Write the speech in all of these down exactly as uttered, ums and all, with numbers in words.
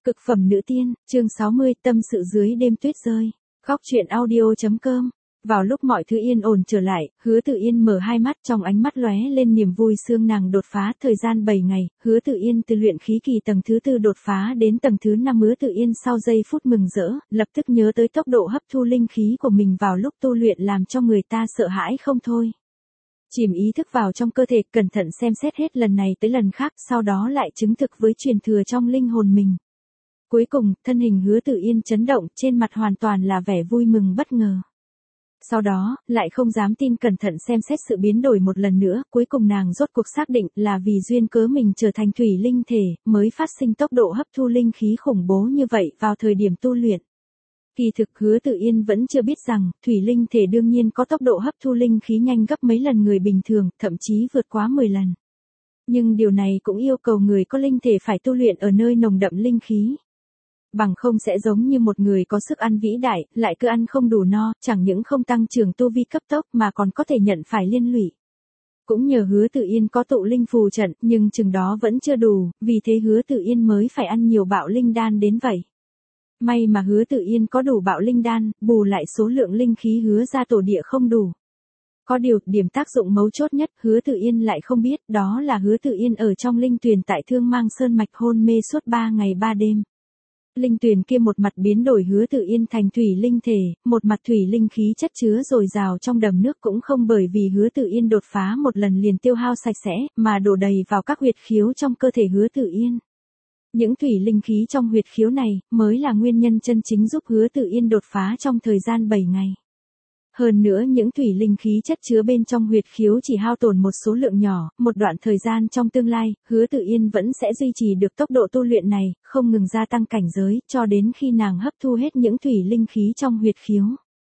Cực phẩm nữ tiên, chương sáu mươi, tâm sự dưới đêm tuyết rơi. Khóc chuyện audio.com. Vào lúc mọi thứ yên ổn trở lại, Hứa Tự Yên mở hai mắt, trong ánh mắt lóe lên niềm vui sương nàng đột phá. Thời gian bảy ngày, Hứa Tự Yên từ luyện khí kỳ tầng thứ tư đột phá đến tầng thứ năm. Hứa Tự Yên sau giây phút mừng rỡ, lập tức nhớ tới tốc độ hấp thu linh khí của mình vào lúc tu luyện làm cho người ta sợ hãi không thôi. Chìm ý thức vào trong cơ thể, cẩn thận xem xét hết lần này tới lần khác, sau đó lại chứng thực với truyền thừa trong linh hồn mình. Cuối cùng, thân hình Hứa Tự Yên chấn động, trên mặt hoàn toàn là vẻ vui mừng bất ngờ. Sau đó, lại không dám tin, cẩn thận xem xét sự biến đổi một lần nữa, cuối cùng nàng rốt cuộc xác định là vì duyên cớ mình trở thành thủy linh thể, mới phát sinh tốc độ hấp thu linh khí khủng bố như vậy vào thời điểm tu luyện. Kỳ thực Hứa Tự Yên vẫn chưa biết rằng, thủy linh thể đương nhiên có tốc độ hấp thu linh khí nhanh gấp mấy lần người bình thường, thậm chí vượt quá mười lần. Nhưng điều này cũng yêu cầu người có linh thể phải tu luyện ở nơi nồng đậm linh khí. Bằng không sẽ giống như một người có sức ăn vĩ đại, lại cứ ăn không đủ no, chẳng những không tăng trưởng tu vi cấp tốc mà còn có thể nhận phải liên lụy. Cũng nhờ Hứa Tự Yên có tụ linh phù trận, nhưng chừng đó vẫn chưa đủ, vì thế Hứa Tự Yên mới phải ăn nhiều bạo linh đan đến vậy. May mà Hứa Tự Yên có đủ bạo linh đan, bù lại số lượng linh khí Hứa ra tổ địa không đủ. Có điều, điểm tác dụng mấu chốt nhất, Hứa Tự Yên lại không biết, đó là Hứa Tự Yên ở trong linh tuyền tại Thương Mang Sơn mạch hôn mê suốt ba ngày ba đêm. Linh tuyền kia một mặt biến đổi Hứa Tự Yên thành thủy linh thể, một mặt thủy linh khí chất chứa dồi dào trong đầm nước, cũng không bởi vì Hứa Tự Yên đột phá một lần liền tiêu hao sạch sẽ, mà đổ đầy vào các huyệt khiếu trong cơ thể Hứa Tự Yên. Những thủy linh khí trong huyệt khiếu này, mới là nguyên nhân chân chính giúp Hứa Tự Yên đột phá trong thời gian bảy ngày. Hơn nữa những thủy linh khí chất chứa bên trong huyệt khiếu chỉ hao tổn một số lượng nhỏ, một đoạn thời gian trong tương lai, Hứa Tự Yên vẫn sẽ duy trì được tốc độ tu luyện này, không ngừng gia tăng cảnh giới, cho đến khi nàng hấp thu hết những thủy linh khí trong huyệt khiếu.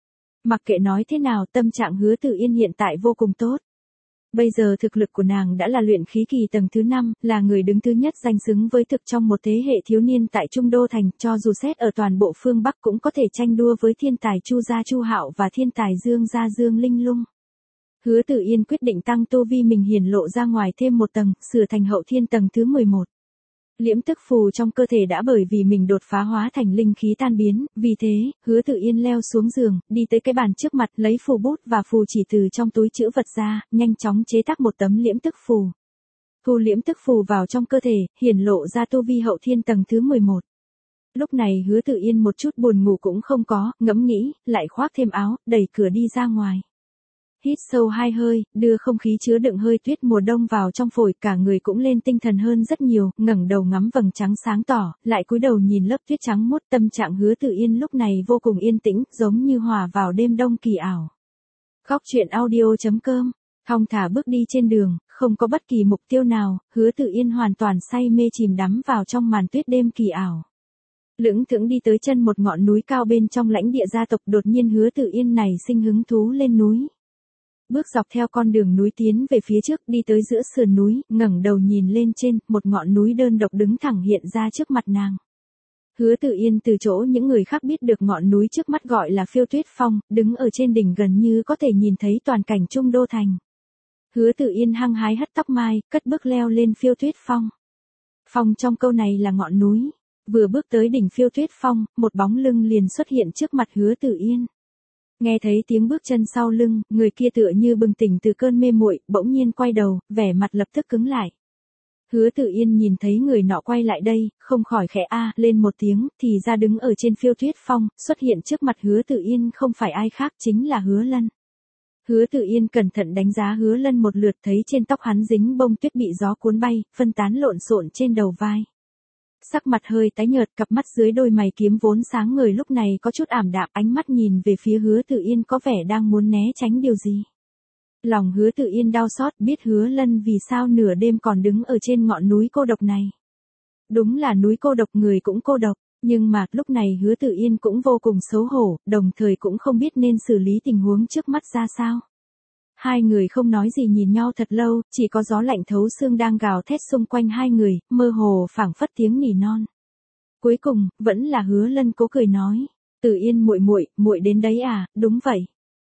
Mặc kệ nói thế nào, tâm trạng Hứa Tự Yên hiện tại vô cùng tốt. Bây giờ thực lực của nàng đã là luyện khí kỳ tầng thứ năm, là người đứng thứ nhất danh xứng với thực trong một thế hệ thiếu niên tại Trung Đô Thành, cho dù xét ở toàn bộ phương Bắc cũng có thể tranh đua với thiên tài Chu Gia Chu Hạo và thiên tài Dương Gia Dương Linh Lung. Hứa Tự Yên quyết định tăng tu vi mình hiển lộ ra ngoài thêm một tầng, sửa thành hậu thiên tầng thứ mười một. Liễm tức phù trong cơ thể đã bởi vì mình đột phá hóa thành linh khí tan biến, vì thế, Hứa Tự Yên leo xuống giường, đi tới cái bàn trước mặt, lấy phù bút và phù chỉ từ trong túi trữ vật ra, nhanh chóng chế tác một tấm liễm tức phù. Thu liễm tức phù vào trong cơ thể, hiển lộ ra tu vi hậu thiên tầng thứ mười một. Lúc này Hứa Tự Yên một chút buồn ngủ cũng không có, ngẫm nghĩ, lại khoác thêm áo, đẩy cửa đi ra ngoài. Hít sâu hai hơi, đưa không khí chứa đựng hơi tuyết mùa đông vào trong phổi, cả người cũng lên tinh thần hơn rất nhiều, ngẩng đầu ngắm vầng trắng sáng tỏ, lại cúi đầu nhìn lớp tuyết trắng muốt. Tâm trạng Hứa Tự Yên lúc này vô cùng yên tĩnh, giống như hòa vào đêm đông kỳ ảo. Khóc chuyện audio.com. Thong thả bước đi trên đường, không có bất kỳ mục tiêu nào, Hứa Tự Yên hoàn toàn say mê chìm đắm vào trong màn tuyết đêm kỳ ảo. Lững thững đi tới chân một ngọn núi cao bên trong lãnh địa gia tộc, đột nhiên Hứa Tự Yên này sinh hứng thú lên núi. Bước dọc theo con đường núi tiến về phía trước, đi tới giữa sườn núi, ngẩng đầu nhìn lên trên, một ngọn núi đơn độc đứng thẳng hiện ra trước mặt nàng. Hứa Tự Yên từ chỗ những người khác biết được ngọn núi trước mắt gọi là Phiêu Tuyết Phong, đứng ở trên đỉnh gần như có thể nhìn thấy toàn cảnh Trung Đô Thành. Hứa Tự Yên hăng hái hất tóc mai, cất bước leo lên Phiêu Tuyết Phong. Phong trong câu này là ngọn núi. Vừa bước tới đỉnh Phiêu Tuyết Phong, một bóng lưng liền xuất hiện trước mặt Hứa Tự Yên. Nghe thấy tiếng bước chân sau lưng, người kia tựa như bừng tỉnh từ cơn mê muội, bỗng nhiên quay đầu, vẻ mặt lập tức cứng lại. Hứa Tự Yên nhìn thấy người nọ quay lại đây, không khỏi khẽ a lên một tiếng, thì ra đứng ở trên Phiêu Tuyết Phong, xuất hiện trước mặt Hứa Tự Yên không phải ai khác chính là Hứa Lân. Hứa Tự Yên cẩn thận đánh giá Hứa Lân một lượt, thấy trên tóc hắn dính bông tuyết bị gió cuốn bay, phân tán lộn xộn trên đầu vai. Sắc mặt hơi tái nhợt, cặp mắt dưới đôi mày kiếm vốn sáng ngời lúc này có chút ảm đạm, ánh mắt nhìn về phía Hứa Tự Yên có vẻ đang muốn né tránh điều gì. Lòng Hứa Tự Yên đau xót, biết Hứa Lân vì sao nửa đêm còn đứng ở trên ngọn núi cô độc này. Đúng là núi cô độc, người cũng cô độc, nhưng mà lúc này Hứa Tự Yên cũng vô cùng xấu hổ, đồng thời cũng không biết nên xử lý tình huống trước mắt ra sao. Hai người không nói gì nhìn nhau thật lâu, chỉ có gió lạnh thấu xương đang gào thét xung quanh hai người, mơ hồ phảng phất tiếng nỉ non. Cuối cùng, vẫn là Hứa Lân cố cười nói, Tự Yên muội muội, muội đến đấy à? Đúng vậy.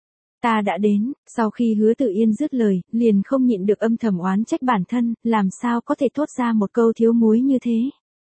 Ta đã đến. Sau khi Hứa Tự Yên dứt lời, liền không nhịn được âm thầm oán trách bản thân, làm sao có thể thốt ra một câu thiếu muối như thế.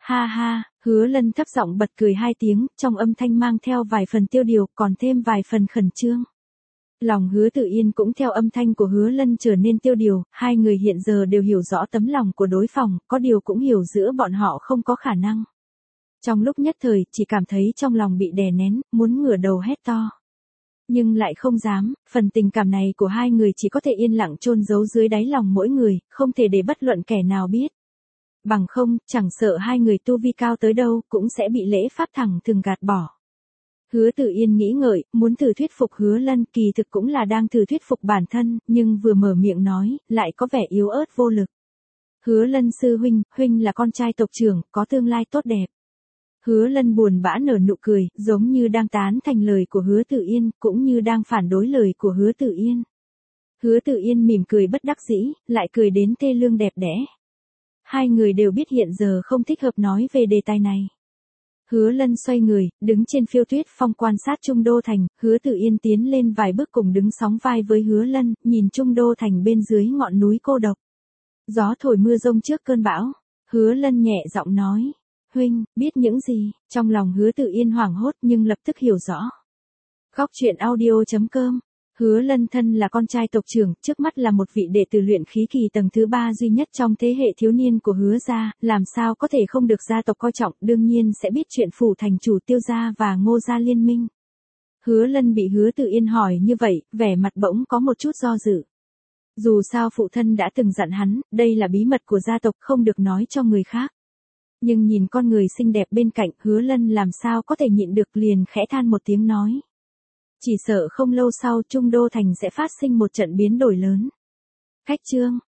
Ha ha, Hứa Lân thấp giọng bật cười hai tiếng, trong âm thanh mang theo vài phần tiêu điều, còn thêm vài phần khẩn trương. Lòng Hứa Tự Yên cũng theo âm thanh của Hứa Lân trở nên tiêu điều, hai người hiện giờ đều hiểu rõ tấm lòng của đối phòng, có điều cũng hiểu giữa bọn họ không có khả năng. Trong lúc nhất thời, chỉ cảm thấy trong lòng bị đè nén, muốn ngửa đầu hét to. Nhưng lại không dám, phần tình cảm này của hai người chỉ có thể yên lặng chôn giấu dưới đáy lòng mỗi người, không thể để bất luận kẻ nào biết. Bằng không, chẳng sợ hai người tu vi cao tới đâu, cũng sẽ bị lễ pháp thẳng thừng gạt bỏ. Hứa Tự Yên nghĩ ngợi, muốn thử thuyết phục Hứa Lân, kỳ thực cũng là đang thử thuyết phục bản thân, nhưng vừa mở miệng nói, lại có vẻ yếu ớt vô lực. Hứa Lân sư huynh, huynh là con trai tộc trưởng, có tương lai tốt đẹp. Hứa Lân buồn bã nở nụ cười, giống như đang tán thành lời của Hứa Tự Yên, cũng như đang phản đối lời của Hứa Tự Yên. Hứa Tự Yên mỉm cười bất đắc dĩ, lại cười đến thê lương đẹp đẽ. Hai người đều biết hiện giờ không thích hợp nói về đề tài này. Hứa Lân xoay người, đứng trên phiêu tuyết phong quan sát Trung Đô Thành, Hứa Tự Yên tiến lên vài bước cùng đứng sóng vai với Hứa Lân, nhìn Trung Đô Thành bên dưới ngọn núi cô độc. Gió thổi mưa rông trước cơn bão, Hứa Lân nhẹ giọng nói, huynh, biết những gì, trong lòng Hứa Tự Yên hoảng hốt nhưng lập tức hiểu rõ. Khóc chuyện audio chấm com. Hứa Lân thân là con trai tộc trưởng, trước mắt là một vị đệ tử luyện khí kỳ tầng thứ ba duy nhất trong thế hệ thiếu niên của Hứa gia, làm sao có thể không được gia tộc coi trọng, đương nhiên sẽ biết chuyện phủ thành chủ Tiêu gia và Ngô gia liên minh. Hứa Lân bị Hứa Tự Yên hỏi như vậy, vẻ mặt bỗng có một chút do dự. Dù sao phụ thân đã từng dặn hắn, đây là bí mật của gia tộc không được nói cho người khác. Nhưng nhìn con người xinh đẹp bên cạnh, Hứa Lân làm sao có thể nhịn được, liền khẽ than một tiếng nói. Chỉ sợ không lâu sau Trung Đô Thành sẽ phát sinh một trận biến đổi lớn. Khách chương